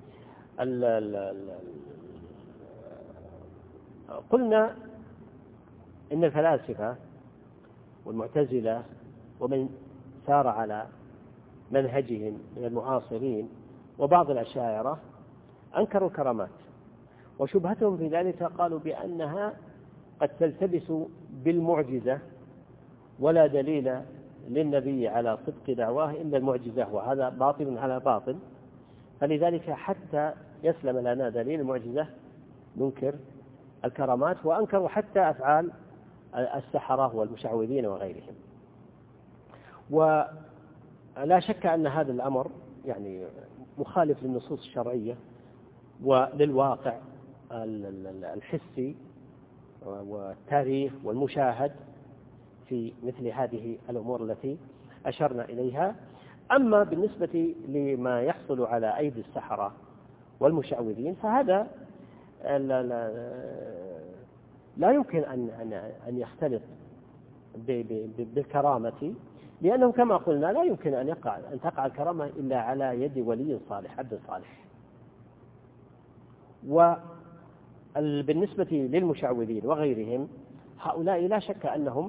S1: قلنا إن الفلاسفة والمعتزلة ومن سار على منهجهم من المعاصرين وبعض الأشاعرة أنكروا الكرامات، وشبهتهم في ذلك قالوا بأنها قد تلتبس بالمعجزة، ولا دليل للنبي على صدق دعواه إلا المعجزة، وهذا باطل على باطل. فلذلك حتى يسلم لنا دليل المعجزة ننكر الكرامات، وأنكروا حتى أفعال السحرة والمشعوذين وغيرهم. ولا شك أن هذا الأمر يعني مخالف للنصوص الشرعية وللواقع الحسي والتاريخ والمشاهد في مثل هذه الأمور التي أشرنا إليها. أما بالنسبة لما يحصل على أيدي السحرة والمشعوذين فهذا لا, لا, لا يمكن أن أن يختلط بالكرامة، لأنه كما قلنا لا يمكن أن يقع أن تقع الكرامة إلا على يد ولي صالح، عبد صالح. وبالنسبة للمشعوذين وغيرهم هؤلاء لا شك أنهم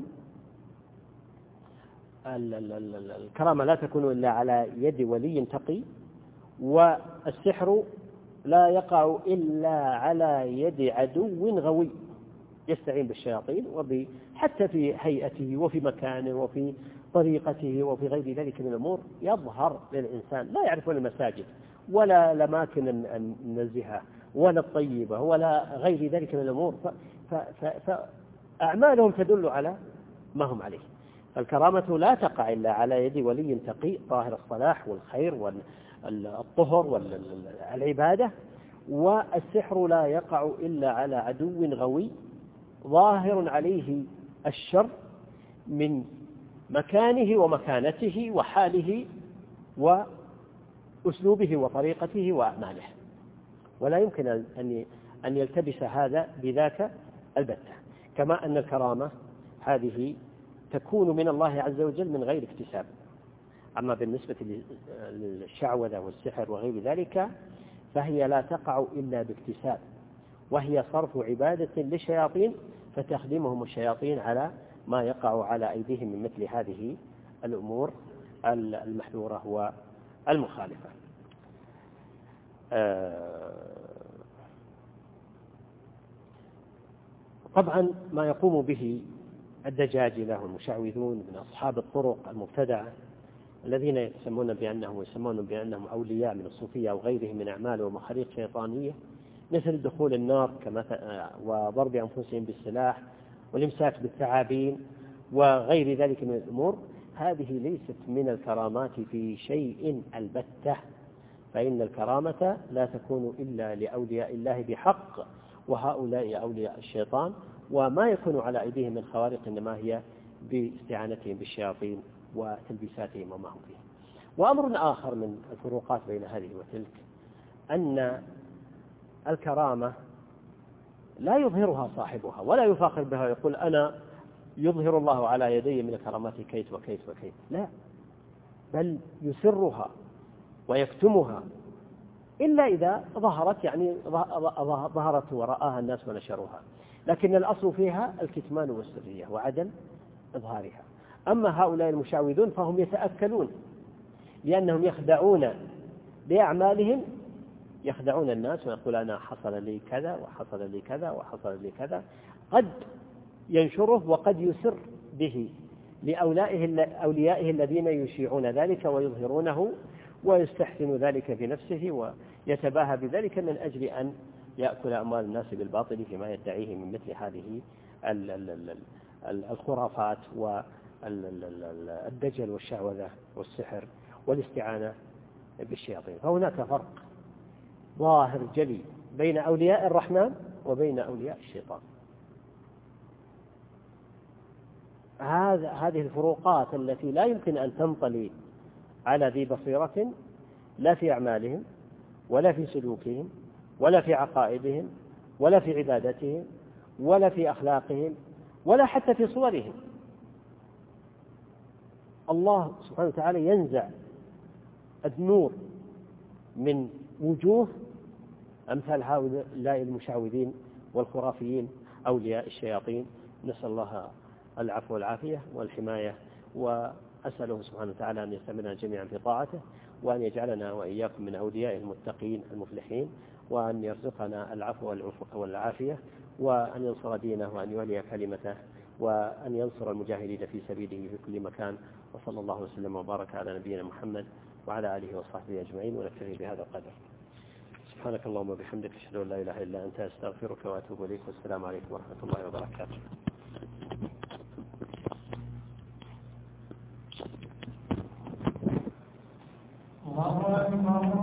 S1: الكرامة لا تكون إلا على يد ولي تقي، والسحر لا يقع إلا على يد عدو غوي يستعين بالشياطين، حتى في هيئته وفي مكانه وفي طريقته وفي غير ذلك من الأمور يظهر للإنسان. لا يعرفون المساجد ولا الأماكن النزهة ولا الطيبة ولا غير ذلك من الأمور، فأعمالهم تدل على ما هم عليه. فالكرامة لا تقع إلا على يد ولي تقي ظاهر الصلاح والخير والطهر والعبادة، والسحر لا يقع إلا على عدو غوي ظاهر عليه الشر من مكانه ومكانته وحاله وأسلوبه وطريقته وأعماله، ولا يمكن أن يلتبس هذا بذاك البتة. كما أن الكرامة هذه تكون من الله عز وجل من غير اكتساب. أما بالنسبة للشعوذة والسحر وغير ذلك فهي لا تقع إلا باكتساب، وهي صرف عبادة للشياطين فتخدمهم الشياطين على ما يقع على أيديهم من مثل هذه الأمور المحذورة والمخالفة. طبعا ما يقوم به الدجاجلة والمشعوذون من أصحاب الطرق المبتدعة الذين يسمون بأنهم ويسمون بأنهم أولياء من الصوفية أو غيرهم من أعمال ومخاريق شيطانية، مثل دخول النار وضرب أنفسهم بالسلاح والإمساك بالثعابين وغير ذلك من الأمور، هذه ليست من الكرامات في شيء البتة. فإن الكرامة لا تكون إلا لأولياء الله بحق، وهؤلاء أولياء الشيطان، وما يكون على أيديهم من خوارق إنما هي باستعانتهم بالشياطين وتلبيساتهم وما هم فيه. وأمر آخر من الفروقات بين هذه وتلك أن الكرامة لا يظهرها صاحبها ولا يفاخر بها ويقول أنا يظهر الله على يدي من الكرامات كيت وكيت وكيت، لا، بل يسرها ويكتمها إلا إذا ظهرت، يعني ظهرت ورآها الناس ونشروها، لكن الأصل فيها الكتمان والسرية وعدم إظهارها. أما هؤلاء المشعوذون فهم يتأكلون لأنهم يخدعون بأعمالهم، يخدعون الناس ويقول أنا حصل لي كذا وحصل لي كذا وحصل لي كذا، قد ينشره وقد يسر به لأوليائه الذين يشيعون ذلك ويظهرونه، ويستحسن ذلك في نفسه ويتباهى بذلك من أجل أن يأكل أموال الناس بالباطل فيما يدعيه من مثل هذه الخرافات والدجل والشعوذة والسحر والاستعانة بالشياطين. فهناك فرق ظاهر جلي بين أولياء الرحمن وبين أولياء الشيطان. هذا هذه الفروقات التي لا يمكن أن تنطلي على ذي بصيرة، لا في أعمالهم ولا في سلوكهم ولا في عقائدهم ولا في عبادتهم ولا في أخلاقهم ولا حتى في صورهم. الله سبحانه وتعالى ينزع النور من وجوه أمثال هؤلاء المشعوذين والخرافيين أولياء الشياطين. نسأل الله العفو والعافية والحماية، وأسأله سبحانه وتعالى أن يستعملنا جميعا في طاعته، وأن يجعلنا وإياكم من أولياء المتقين المفلحين، وأن يرزقنا العفو والعافية، وأن ينصر دينه وأن يولي كلمته، وأن ينصر المجاهدين في سبيله في كل مكان. وصلى الله وسلم وبارك على نبينا محمد وعلى آله وصحبه أجمعين، ونكتفي بهذا القدر. سبحانك اللهم وبحمدك، أشهد أن لا إله إلا أنت، أستغفرك وأتوب إليك، والسلام عليكم ورحمة الله وبركاته. الله أكبر.